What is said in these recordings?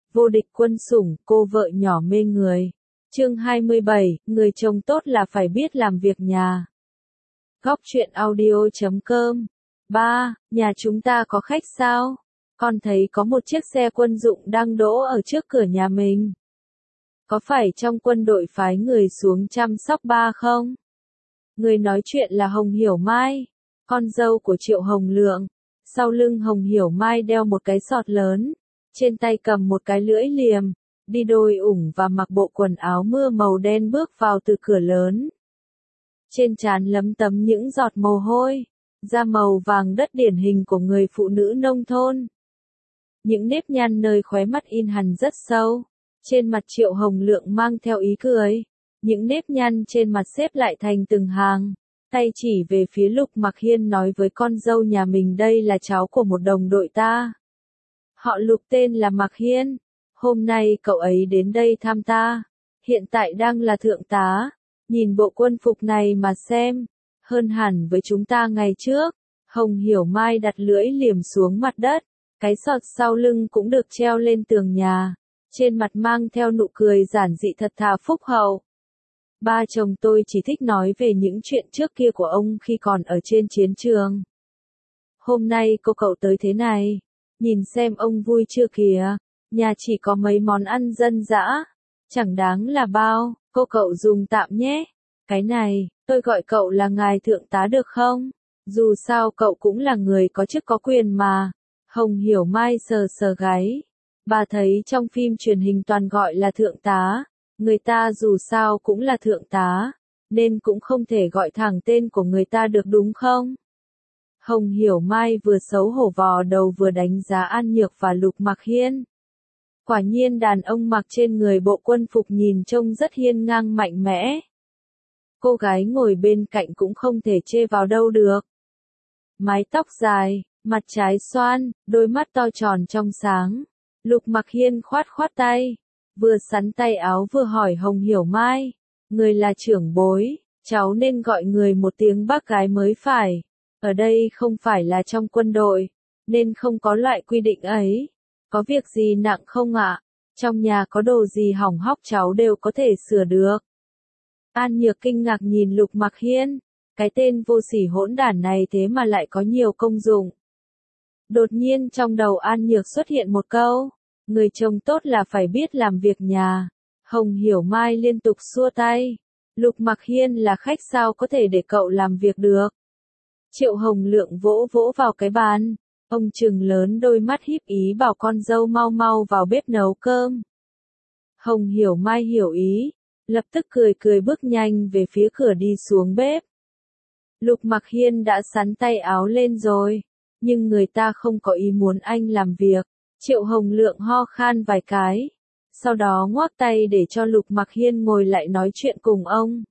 Vô địch quân sủng, cô vợ nhỏ mê người. Chương 27, người chồng tốt là phải biết làm việc nhà. Góc truyện audio.com. 3. Nhà chúng ta có khách sao? Con thấy có một chiếc xe quân dụng đang đỗ ở trước cửa nhà mình. Có phải trong quân đội phái người xuống chăm sóc ba không? Người nói chuyện là Hồng Hiểu Mai, con dâu của Triệu Hồng Lượng. Sau lưng Hồng Hiểu Mai đeo một cái sọt lớn, trên tay cầm một cái lưỡi liềm, đi đôi ủng và mặc bộ quần áo mưa màu đen bước vào từ cửa lớn. Trên trán lấm tấm những giọt mồ hôi, da màu vàng đất điển hình của người phụ nữ nông thôn. Những nếp nhăn nơi khóe mắt in hằn rất sâu, trên mặt Triệu Hồng Lượng mang theo ý cười. Những nếp nhăn trên mặt xếp lại thành từng hàng, tay chỉ về phía Lục Mặc Hiên nói với con dâu nhà mình đây là cháu của một đồng đội ta. Họ Lục tên là Mặc Hiên, hôm nay cậu ấy đến đây thăm ta, hiện tại đang là thượng tá, nhìn bộ quân phục này mà xem, hơn hẳn với chúng ta ngày trước. Hồng Hiểu Mai đặt lưỡi liềm xuống mặt đất, cái sọt sau lưng cũng được treo lên tường nhà, trên mặt mang theo nụ cười giản dị thật thà phúc hậu. Ba chồng tôi chỉ thích nói về những chuyện trước kia của ông khi còn ở trên chiến trường. Hôm nay cô cậu tới thế này, nhìn xem ông vui chưa kìa, nhà chỉ có mấy món ăn dân dã, chẳng đáng là bao, cô cậu dùng tạm nhé. Cái này, tôi gọi cậu là ngài thượng tá được không? Dù sao cậu cũng là người có chức có quyền mà. Hồng Hiểu Mai sờ sờ gáy. Bà thấy trong phim truyền hình toàn gọi là thượng tá. Người ta dù sao cũng là thượng tá, nên cũng không thể gọi thẳng tên của người ta được đúng không? Hồng Hiểu Mai vừa xấu hổ vò đầu vừa đánh giá An Nhược và Lục Mặc Hiên. Quả nhiên đàn ông mặc trên người bộ quân phục nhìn trông rất hiên ngang mạnh mẽ. Cô gái ngồi bên cạnh cũng không thể chê vào đâu được. Mái tóc dài, mặt trái xoan, đôi mắt to tròn trong sáng. Lục Mặc Hiên khoát khoát tay, vừa sắn tay áo vừa hỏi Hồng Hiểu Mai, người là trưởng bối, cháu nên gọi người một tiếng bác gái mới phải. Ở đây không phải là trong quân đội, nên không có loại quy định ấy. Có việc gì nặng không ạ? Trong nhà có đồ gì hỏng hóc cháu đều có thể sửa được. An Nhược kinh ngạc nhìn Lục Mặc Hiên, cái tên vô sỉ hỗn đản này thế mà lại có nhiều công dụng. Đột nhiên trong đầu An Nhược xuất hiện một câu, người chồng tốt là phải biết làm việc nhà. Hồng Hiểu Mai liên tục xua tay, Lục Mặc Hiên là khách sao có thể để cậu làm việc được. Triệu Hồng Lượng vỗ vỗ vào cái bàn, ông trừng lớn đôi mắt híp ý bảo con dâu mau mau vào bếp nấu cơm. Hồng Hiểu Mai hiểu ý, lập tức cười cười bước nhanh về phía cửa đi xuống bếp. Lục Mặc Hiên đã sắn tay áo lên rồi, nhưng người ta không có ý muốn anh làm việc. Triệu Hồng Lượng ho khan vài cái, sau đó ngoắc tay để cho Lục Mặc Hiên ngồi lại nói chuyện cùng ông.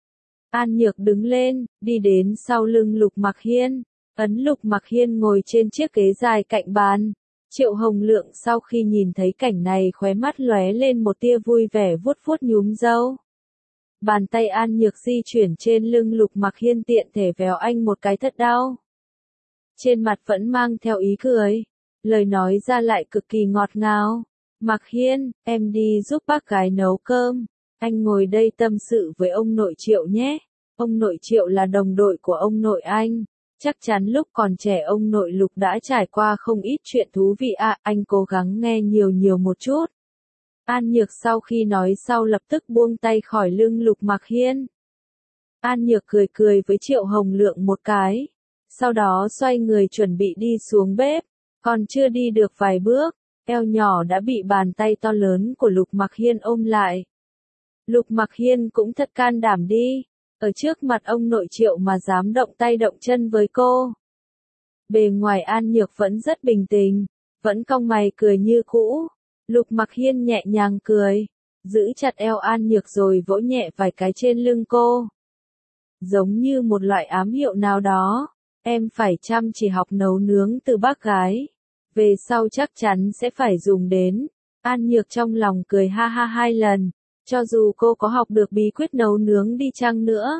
An Nhược đứng lên, đi đến sau lưng Lục Mặc Hiên, ấn Lục Mặc Hiên ngồi trên chiếc ghế dài cạnh bàn. Triệu Hồng Lượng sau khi nhìn thấy cảnh này khóe mắt lóe lên một tia vui vẻ vuốt vuốt nhúm râu. Bàn tay An Nhược di chuyển trên lưng Lục Mặc Hiên tiện thể véo anh một cái thật đau. Trên mặt vẫn mang theo ý cười, lời nói ra lại cực kỳ ngọt ngào. Mặc Hiên, em đi giúp bác gái nấu cơm, anh ngồi đây tâm sự với ông nội Triệu nhé. Ông nội Triệu là đồng đội của ông nội anh, chắc chắn lúc còn trẻ ông nội Lục đã trải qua không ít chuyện thú vị ạ, anh cố gắng nghe nhiều nhiều một chút. An Nhược sau khi nói sau lập tức buông tay khỏi lưng Lục Mặc Hiên. An Nhược cười cười với Triệu Hồng Lượng một cái, sau đó xoay người chuẩn bị đi xuống bếp, còn chưa đi được vài bước, eo nhỏ đã bị bàn tay to lớn của Lục Mặc Hiên ôm lại. Lục Mặc Hiên cũng thật can đảm đi, ở trước mặt ông nội Triệu mà dám động tay động chân với cô. Bề ngoài An Nhược vẫn rất bình tĩnh, vẫn cong mày cười như cũ. Lục Mặc Hiên nhẹ nhàng cười, giữ chặt eo An Nhược rồi vỗ nhẹ vài cái trên lưng cô. Giống như một loại ám hiệu nào đó, em phải chăm chỉ học nấu nướng từ bác gái, về sau chắc chắn sẽ phải dùng đến. An Nhược trong lòng cười ha ha hai lần, cho dù cô có học được bí quyết nấu nướng đi chăng nữa,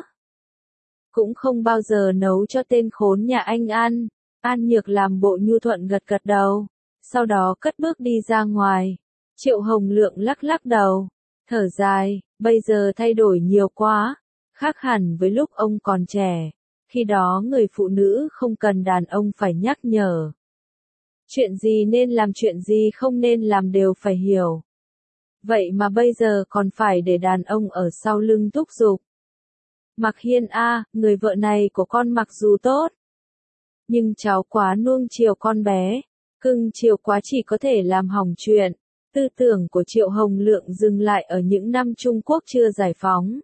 cũng không bao giờ nấu cho tên khốn nhà anh ăn. An Nhược làm bộ nhu thuận gật gật đầu, sau đó cất bước đi ra ngoài. Triệu Hồng Lượng lắc lắc đầu, thở dài, bây giờ thay đổi nhiều quá, khác hẳn với lúc ông còn trẻ, khi đó người phụ nữ không cần đàn ông phải nhắc nhở. Chuyện gì nên làm chuyện gì không nên làm đều phải hiểu. Vậy mà bây giờ còn phải để đàn ông ở sau lưng thúc giục. Mặc Hiên a, người vợ này của con mặc dù tốt, nhưng cháu quá nuông chiều con bé, cưng chiều quá chỉ có thể làm hỏng chuyện. Tư tưởng của Triệu Hồng Lượng dừng lại ở những năm Trung Quốc chưa giải phóng.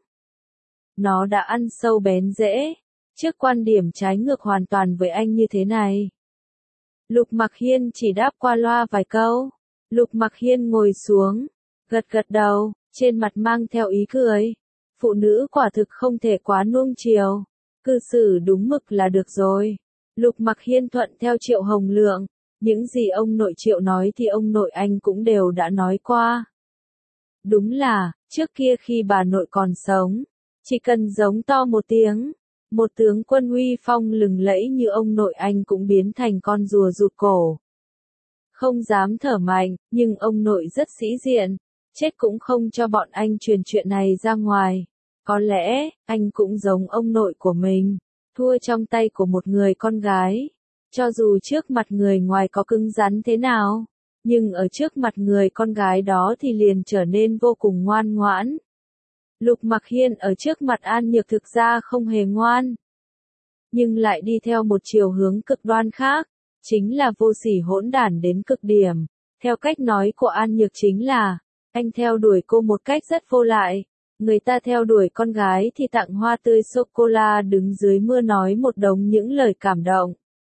Nó đã ăn sâu bén rễ, trước quan điểm trái ngược hoàn toàn với anh như thế này. Lục Mặc Hiên chỉ đáp qua loa vài câu. Lục Mặc Hiên ngồi xuống, gật gật đầu, trên mặt mang theo ý cười. Phụ nữ quả thực không thể quá nuông chiều, cư xử đúng mực là được rồi. Lục Mặc Hiên thuận theo Triệu Hồng Lượng, những gì ông nội Triệu nói thì ông nội anh cũng đều đã nói qua. Đúng là, trước kia khi bà nội còn sống, chỉ cần giống to một tiếng, một tướng quân uy phong lừng lẫy như ông nội anh cũng biến thành con rùa rụt cổ. Không dám thở mạnh, nhưng ông nội rất sĩ diện, chết cũng không cho bọn anh truyền chuyện này ra ngoài. Có lẽ, anh cũng giống ông nội của mình, thua trong tay của một người con gái. Cho dù trước mặt người ngoài có cứng rắn thế nào, nhưng ở trước mặt người con gái đó thì liền trở nên vô cùng ngoan ngoãn. Lục Mặc Hiên ở trước mặt An Nhược thực ra không hề ngoan, nhưng lại đi theo một chiều hướng cực đoan khác, chính là vô sỉ hỗn đản đến cực điểm. Theo cách nói của An Nhược chính là, anh theo đuổi cô một cách rất vô lại. Người ta theo đuổi con gái thì tặng hoa tươi sô-cô-la đứng dưới mưa nói một đống những lời cảm động.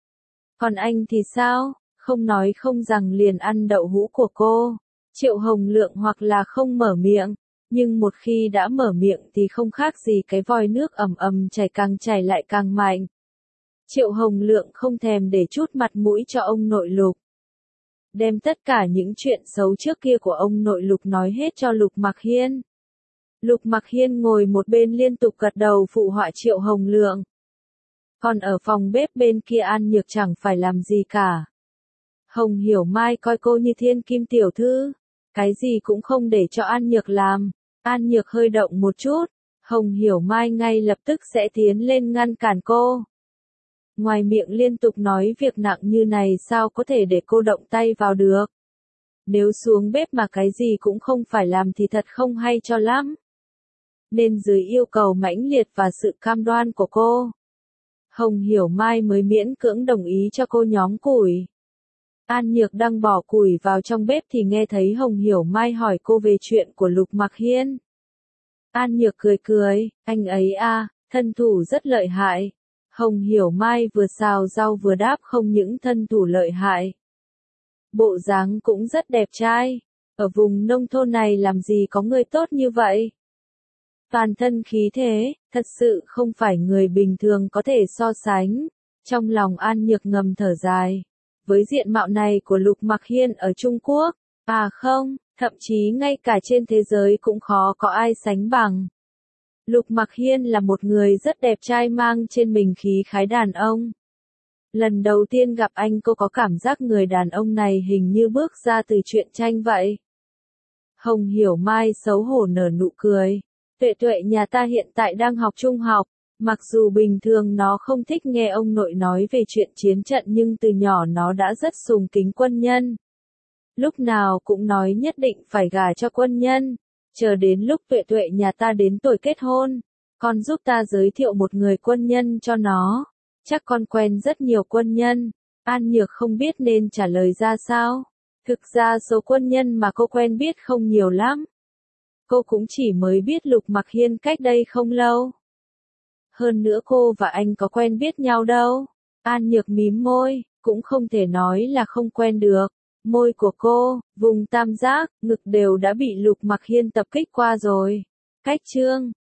Còn anh thì sao, không nói không rằng liền ăn đậu hũ của cô. Triệu Hồng Lượng hoặc là không mở miệng, nhưng một khi đã mở miệng thì không khác gì cái vòi nước ầm ầm chảy càng chảy lại càng mạnh. Triệu Hồng Lượng không thèm để chút mặt mũi cho ông nội Lục. Đem tất cả những chuyện xấu trước kia của ông nội Lục nói hết cho Lục Mặc Hiên. Lục Mặc Hiên ngồi một bên liên tục gật đầu phụ họa Triệu Hồng Lượng. Còn ở phòng bếp bên kia An Nhược chẳng phải làm gì cả. Hồng Hiểu Mai coi cô như thiên kim tiểu thư, cái gì cũng không để cho An Nhược làm. An Nhược hơi động một chút, Hồng Hiểu Mai ngay lập tức sẽ tiến lên ngăn cản cô. Ngoài miệng liên tục nói việc nặng như này sao có thể để cô động tay vào được. Nếu xuống bếp mà cái gì cũng không phải làm thì thật không hay cho lắm. Nên dưới yêu cầu mãnh liệt và sự cam đoan của cô, Hồng Hiểu Mai mới miễn cưỡng đồng ý cho cô nhóm củi. An Nhược đang bỏ củi vào trong bếp thì nghe thấy Hồng Hiểu Mai hỏi cô về chuyện của Lục Mặc Hiên. An Nhược cười cười, anh ấy à, thân thủ rất lợi hại. Hồng Hiểu Mai vừa xào rau vừa đáp không những thân thủ lợi hại, bộ dáng cũng rất đẹp trai. Ở vùng nông thôn này làm gì có người tốt như vậy. Toàn thân khí thế, thật sự không phải người bình thường có thể so sánh. Trong lòng An Nhược ngầm thở dài. Với diện mạo này của Lục Mặc Hiên ở Trung Quốc, à không, thậm chí ngay cả trên thế giới cũng khó có ai sánh bằng. Lục Mặc Hiên là một người rất đẹp trai mang trên mình khí khái đàn ông. Lần đầu tiên gặp anh cô có cảm giác người đàn ông này hình như bước ra từ truyện tranh vậy. Hồng Hiểu Mai xấu hổ nở nụ cười. Tuệ Tuệ nhà ta hiện tại đang học trung học, mặc dù bình thường nó không thích nghe ông nội nói về chuyện chiến trận nhưng từ nhỏ nó đã rất sùng kính quân nhân. Lúc nào cũng nói nhất định phải gả cho quân nhân. Chờ đến lúc Tuệ Tuệ nhà ta đến tuổi kết hôn, con giúp ta giới thiệu một người quân nhân cho nó. Chắc con quen rất nhiều quân nhân. An Nhược không biết nên trả lời ra sao. Thực ra số quân nhân mà cô quen biết không nhiều lắm. Cô cũng chỉ mới biết Lục Mặc Hiên cách đây không lâu. Hơn nữa cô và anh có quen biết nhau đâu. An Nhược mím môi, cũng không thể nói là không quen được. Môi của cô, vùng tam giác, ngực đều đã bị Lục Mặc Hiên tập kích qua rồi. Cách chương